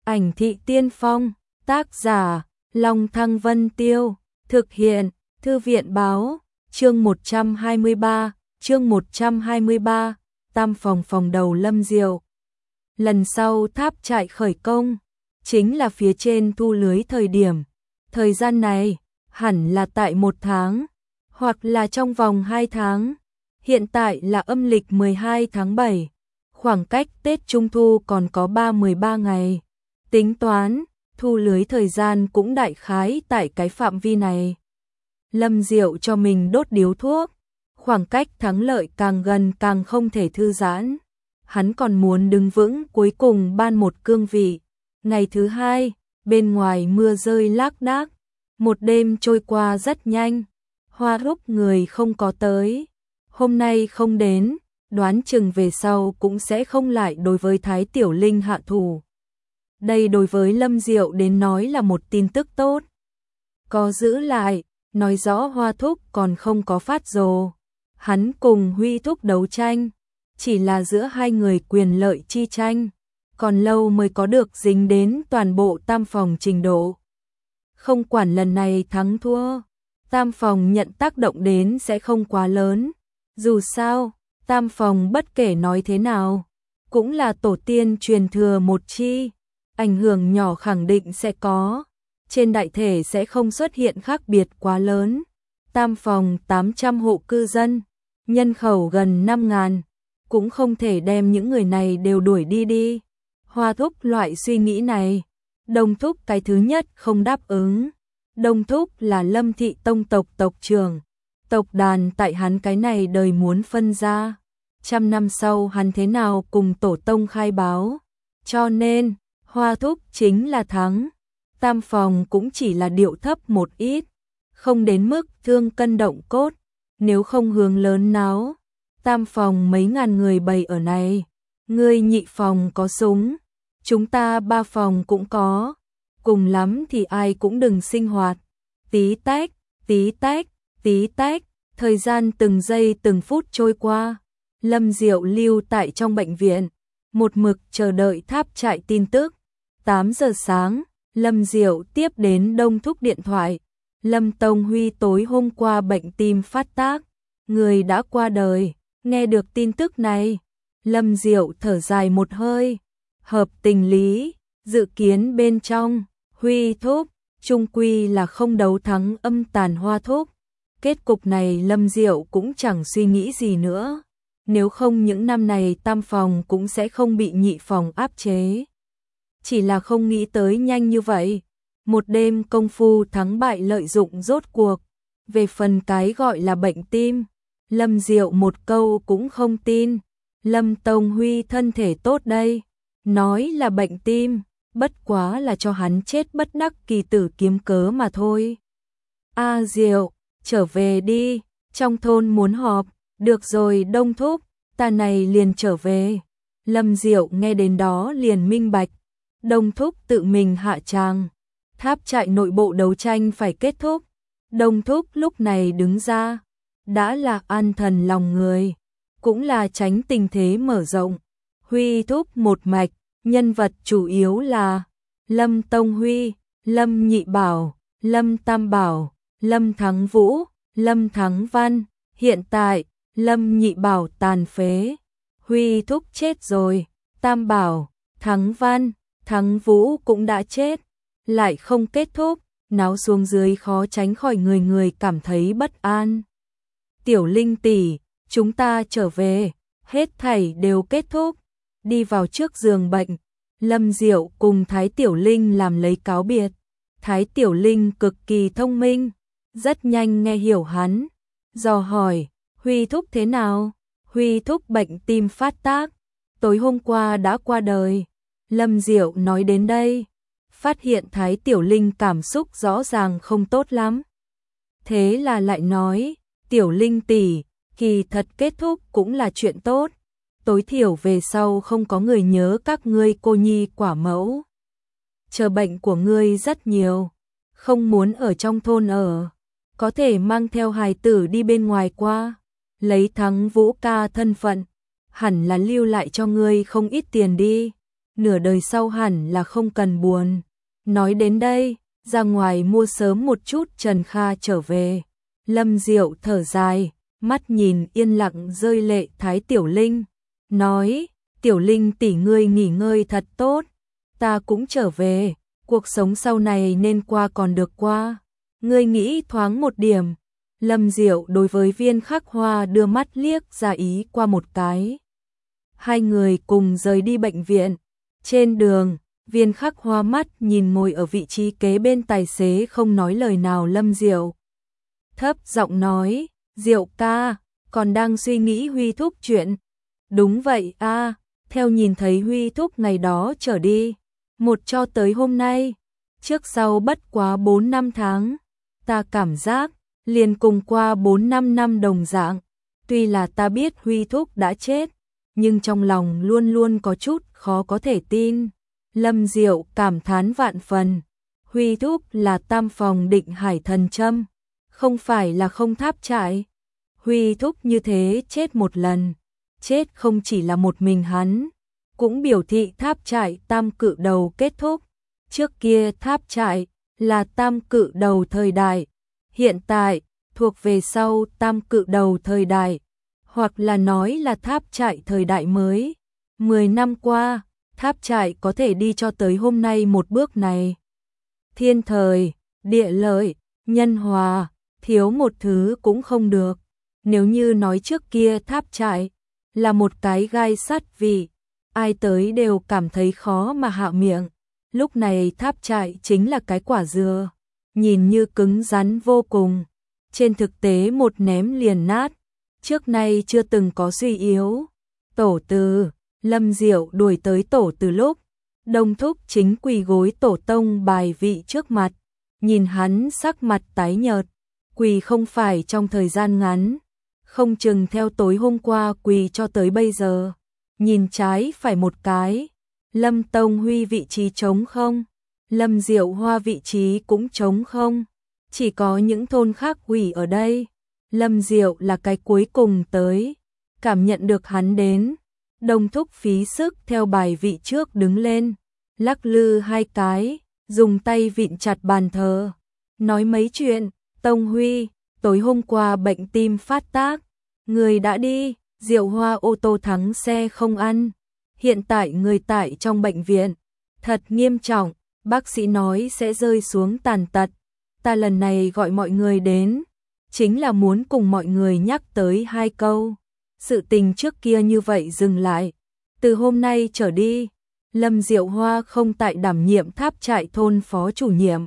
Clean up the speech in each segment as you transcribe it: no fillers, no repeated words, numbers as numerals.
Ảnh thị tiên phong, tác giả, Long Thăng Vân Tiêu, thực hiện, Thư viện báo, chương 123, tam phòng đầu Lâm Diệu. Lần sau tháp trại khởi công, chính là phía trên thu lưới thời điểm. Thời gian này, hẳn là tại 1 tháng, hoặc là trong vòng 2 tháng. Hiện tại là âm lịch 12 tháng 7, khoảng cách Tết Trung Thu còn có 13 ngày. Tính toán, thu lưới thời gian cũng đại khái tại cái phạm vi này. Lâm Diệu cho mình đốt điếu thuốc, khoảng cách thắng lợi càng gần càng không thể thư giãn. Hắn còn muốn đứng vững cuối cùng ban một cương vị. Ngày thứ 2, bên ngoài mưa rơi lác đác, một đêm trôi qua rất nhanh. Hoa Húc người không có tới, hôm nay không đến, đoán chừng về sau cũng sẽ không lại đối với Thái Tiểu Linh hạ thủ. Đây đối với Lâm Diệu đến nói là một tin tức tốt. Có giữ lại, nói rõ Hoa Thúc còn không có phát rồ. Hắn cùng Huy Thúc đấu tranh, chỉ là giữa hai người quyền lợi chi tranh, còn lâu mới có được dính đến toàn bộ tam phòng trình độ. Không quản lần này thắng thua, tam phòng nhận tác động đến sẽ không quá lớn. Dù sao, tam phòng bất kể nói thế nào, cũng là tổ tiên truyền thừa một chi, ảnh hưởng nhỏ khẳng định sẽ có, trên đại thể sẽ không xuất hiện khác biệt quá lớn. Tam phòng 800 hộ cư dân, nhân khẩu gần 5.000, cũng không thể đem những người này đều đuổi đi. Hoa Thúc loại suy nghĩ này, Đông Thúc cái thứ nhất không đáp ứng. Đông Thúc là Lâm thị tông tộc tộc trưởng, tộc đàn tại hắn cái này đời muốn phân ra. 100 năm sau hắn thế nào cùng tổ tông khai báo, cho nên Hoa Thúc chính là thắng. Tam phòng cũng chỉ là điệu thấp một ít, không đến mức thương cân động cốt, nếu không hướng lớn náo. Tam phòng mấy ngàn người bày ở này, ngươi nhị phòng có súng, chúng ta ba phòng cũng có, cùng lắm thì ai cũng đừng sinh hoạt. Tí tách, tí tách, tí tách, thời gian từng giây từng phút trôi qua. Lâm Diệu lưu tại trong bệnh viện, một mực chờ đợi tháp trại tin tức. 8 giờ sáng, Lâm Diệu tiếp đến Đông Thúc điện thoại. Lâm Tông Huy tối hôm qua bệnh tim phát tác, người đã qua đời. Nghe được tin tức này, Lâm Diệu thở dài một hơi. Hợp tình lý, dự kiến bên trong, Huy Thúc, chung quy là không đấu thắng âm tàn Hoa Thúc. Kết cục này Lâm Diệu cũng chẳng suy nghĩ gì nữa. Nếu không những năm này tam phòng cũng sẽ không bị nhị phòng áp chế. Chỉ là không nghĩ tới nhanh như vậy. Một đêm công phu thắng bại lợi dụng rốt cuộc. Về phần cái gọi là bệnh tim, Lâm Diệu một câu cũng không tin. Lâm Tông Huy thân thể tốt đây, nói là bệnh tim, bất quá là cho hắn chết bất đắc kỳ tử kiếm cớ mà thôi. A Diệu, trở về đi, trong thôn muốn họp. Được rồi Đông Thúc, ta này liền trở về. Lâm Diệu nghe đến đó liền minh bạch, Đông Thúc tự mình hạ tràng, tháp trại nội bộ đấu tranh phải kết thúc. Đông Thúc lúc này đứng ra, đã là an thần lòng người, cũng là tránh tình thế mở rộng. Huy Thúc một mạch, nhân vật chủ yếu là Lâm Tông Huy, Lâm Nhị Bảo, Lâm Tam Bảo, Lâm Thắng Vũ, Lâm Thắng Văn. Hiện tại, Lâm Nhị Bảo tàn phế, Huy Thúc chết rồi, Tam Bảo, Thắng Văn, Thắng Vũ cũng đã chết, lại không kết thúc, náo xuống dưới khó tránh khỏi người cảm thấy bất an. Tiểu Linh tỷ, chúng ta trở về, hết thảy đều kết thúc. Đi vào trước giường bệnh, Lâm Diệu cùng Thái Tiểu Linh làm lấy cáo biệt. Thái Tiểu Linh cực kỳ thông minh, rất nhanh nghe hiểu hắn, dò hỏi, Huy Thúc thế nào? Huy Thúc bệnh tim phát tác, tối hôm qua đã qua đời. Lâm Diệu nói đến đây, phát hiện Thái Tiểu Linh cảm xúc rõ ràng không tốt lắm. Thế là lại nói, Tiểu Linh tỷ, kỳ thật kết thúc cũng là chuyện tốt. Tối thiểu về sau không có người nhớ các ngươi cô nhi quả mẫu. Chờ bệnh của ngươi rất nhiều, không muốn ở trong thôn ở, có thể mang theo hài tử đi bên ngoài qua. Lấy Thắng Vũ ca thân phận, hẳn là lưu lại cho ngươi không ít tiền đi. nửa đời sau hẳn là không cần buồn. Nói đến đây, ra ngoài mua sớm một chút Trần Kha trở về. Lâm Diệu thở dài, mắt nhìn yên lặng rơi lệ Thái Tiểu Linh, nói, Tiểu Linh tỷ ngươi nghỉ ngơi thật tốt, ta cũng trở về, cuộc sống sau này nên qua còn được qua, ngươi nghĩ thoáng một điểm. Lâm Diệu đối với Viên Khắc Hoa đưa mắt liếc ra ý qua một cái. Hai người cùng rời đi bệnh viện. Trên đường, Viên Khắc Hoa mắt nhìn ngồi ở vị trí kế bên tài xế không nói lời nào Lâm Diệu. Thấp giọng nói, Diệu ca, còn đang suy nghĩ Huy thúc chuyện. Đúng vậy a, theo nhìn thấy Huy thúc ngày đó trở đi, một cho tới hôm nay, trước sau bất quá 4-5 tháng, ta cảm giác liền cùng qua 4-5 năm đồng dạng. Tuy là ta biết Huy thúc đã chết, nhưng trong lòng luôn luôn có chút khó có thể tin. Lâm Diệu cảm thán vạn phần, Huy thúc là tam phòng Định Hải thần châm, không phải là không tháp trại. Huy thúc như thế chết một lần, chết không chỉ là một mình hắn, cũng biểu thị tháp trại tam cự đầu kết thúc. Trước kia tháp trại là tam cự đầu thời đại, hiện tại thuộc về sau tam cự đầu thời đại, hoặc là nói là tháp trại thời đại mới. 10 năm qua, tháp trại có thể đi cho tới hôm nay một bước này. Thiên thời, địa lợi, nhân hòa, thiếu một thứ cũng không được. Nếu như nói trước kia tháp trại là một cái gai sắt vị, ai tới đều cảm thấy khó mà hạ miệng. Lúc này tháp trại chính là cái quả dừa, nhìn như cứng rắn vô cùng, trên thực tế một ném liền nát, trước nay chưa từng có suy yếu. Tổ từ, Lâm Diệu đuổi tới tổ từ lúc Đông thúc chính quỳ gối tổ tông bài vị trước mặt, nhìn hắn sắc mặt tái nhợt, quỳ không phải trong thời gian ngắn, không chừng theo tối hôm qua quỳ cho tới bây giờ. Nhìn trái phải một cái, Lâm Tông Huy vị trí trống không, Lâm Diệu Hoa vị trí cũng trống không, chỉ có những thôn khác quỳ ở đây. Lâm Diệu là cái cuối cùng tới, cảm nhận được hắn đến, Đông thúc phí sức theo bài vị trước đứng lên, lắc lư hai cái, dùng tay vịn chặt bàn thờ, nói mấy chuyện. Tông Huy, tối hôm qua bệnh tim phát tác, người đã đi, Diệu Hoa ô tô thắng xe không ăn, hiện tại người tại trong bệnh viện, thật nghiêm trọng, bác sĩ nói sẽ rơi xuống tàn tật. Ta lần này gọi mọi người đến, chính là muốn cùng mọi người nhắc tới hai câu. Sự tình trước kia như vậy dừng lại, từ hôm nay trở đi, Lâm Diệu Hoa không tại đảm nhiệm tháp trại thôn phó chủ nhiệm.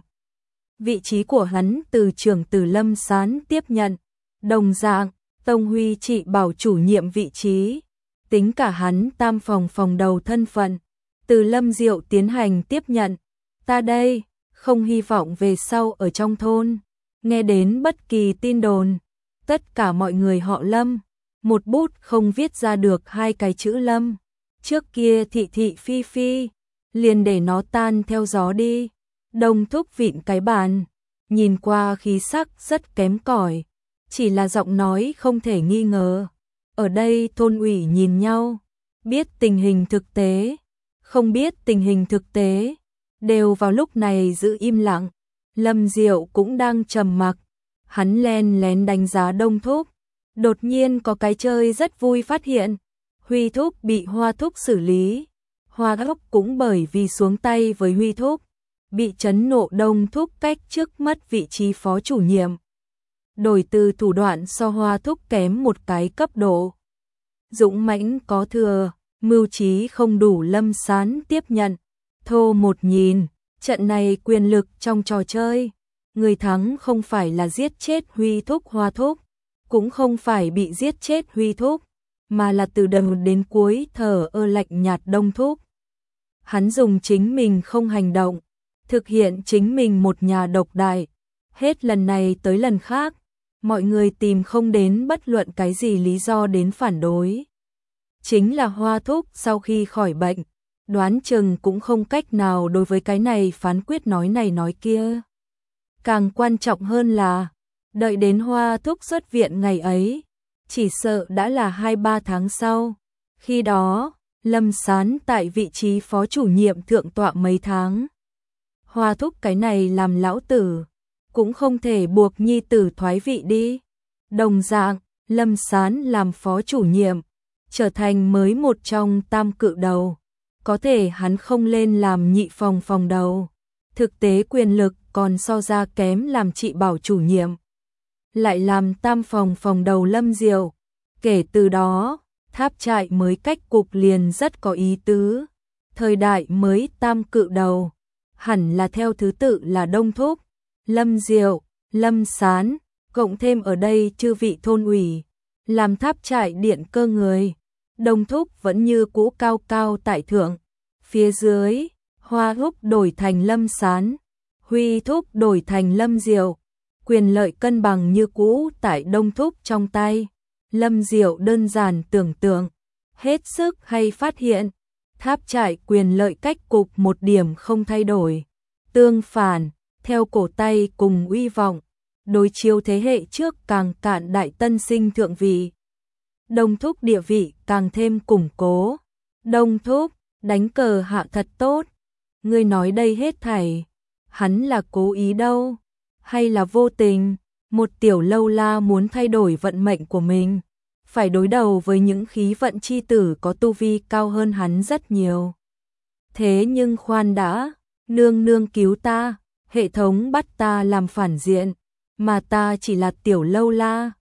Vị trí của hắn từ trưởng từ Lâm Sán tiếp nhận, đồng dạng, Tông Huy trị bảo chủ nhiệm vị trí, tính cả hắn tam phòng phòng đầu thân phận, từ Lâm Diệu tiến hành tiếp nhận. Ta đây, không hy vọng về sau ở trong thôn, nghe đến bất kỳ tin đồn, tất cả mọi người họ Lâm, một bút không viết ra được hai cái chữ Lâm, trước kia thị thị phi phi, liền để nó tan theo gió đi. Đông thúc vịn cái bàn, nhìn qua khí sắc rất kém cỏi, chỉ là giọng nói không thể nghi ngờ. Ở đây thôn ủy nhìn nhau, biết tình hình thực tế, không biết tình hình thực tế, đều vào lúc này giữ im lặng. Lâm Diệu cũng đang trầm mặc, hắn len lén đánh giá Đông thúc, đột nhiên có cái chơi rất vui phát hiện, Huy thúc bị Hoa thúc xử lý, Hoa thúc cũng bởi vì xuống tay với Huy thúc, bị chấn nộ. Đông thúc cách trước mất vị trí phó chủ nhiệm, đổi từ thủ đoạn so Hoa thúc kém một cái cấp độ. Dũng mãnh có thừa, mưu trí không đủ. Lâm Sán tiếp nhận, thô một nhìn, trận này quyền lực trong trò chơi, người thắng không phải là giết chết Huy thúc Hoa thúc, cũng không phải bị giết chết Huy thúc, mà là từ đầu đến cuối thờ ơ lạnh nhạt Đông thúc. Hắn dùng chính mình không hành động, thực hiện chính mình một nhà độc đại, hết lần này tới lần khác, mọi người tìm không đến bất luận cái gì lý do đến phản đối. Chính là Hoa thúc sau khi khỏi bệnh, đoán chừng cũng không cách nào đối với cái này phán quyết nói này nói kia. Càng quan trọng hơn là, đợi đến Hoa thúc xuất viện ngày ấy, chỉ sợ đã là 2-3 tháng sau. Khi đó, Lâm Sán tại vị trí phó chủ nhiệm thượng tọa mấy tháng. Hoa thúc cái này làm lão tử, cũng không thể buộc nhi tử thoái vị đi. Đồng dạng, Lâm Sán làm phó chủ nhiệm, trở thành mới một trong tam cự đầu. Có thể hắn không lên làm nhị phòng phòng đầu. Thực tế quyền lực còn so ra kém làm trị bảo chủ nhiệm. Lại làm tam phòng phòng đầu Lâm Diệu. Kể từ đó, Tháp Trại mới cách cục liền rất có ý tứ. Thời đại mới tam cự đầu, hẳn là theo thứ tự là Đông Thúc, Lâm Diệu, Lâm Sán, cộng thêm ở đây chư vị thôn ủy, làm Tháp Trại điện cơ người. Đông Thúc vẫn như cũ cao cao tại thượng, phía dưới, Hoa Thúc đổi thành Lâm Sán, Huy Thúc đổi thành Lâm Diệu, quyền lợi cân bằng như cũ tại Đông Thúc trong tay. Lâm Diệu đơn giản tưởng tượng, hết sức hay phát hiện, Tháp Trại quyền lợi cách cục một điểm không thay đổi. Tương phản, theo cổ tay cùng uy vọng, đối chiếu thế hệ trước càng cạn đại tân sinh thượng vị. Đông Thúc địa vị càng thêm củng cố. Đông Thúc, đánh cờ hạ thật tốt. Ngươi nói đây hết thảy, hắn là cố ý đâu, hay là vô tình? Một tiểu lâu la muốn thay đổi vận mệnh của mình, phải đối đầu với những khí vận chi tử có tu vi cao hơn hắn rất nhiều. Thế nhưng khoan đã, nương nương cứu ta, hệ thống bắt ta làm phản diện, mà ta chỉ là tiểu lâu la,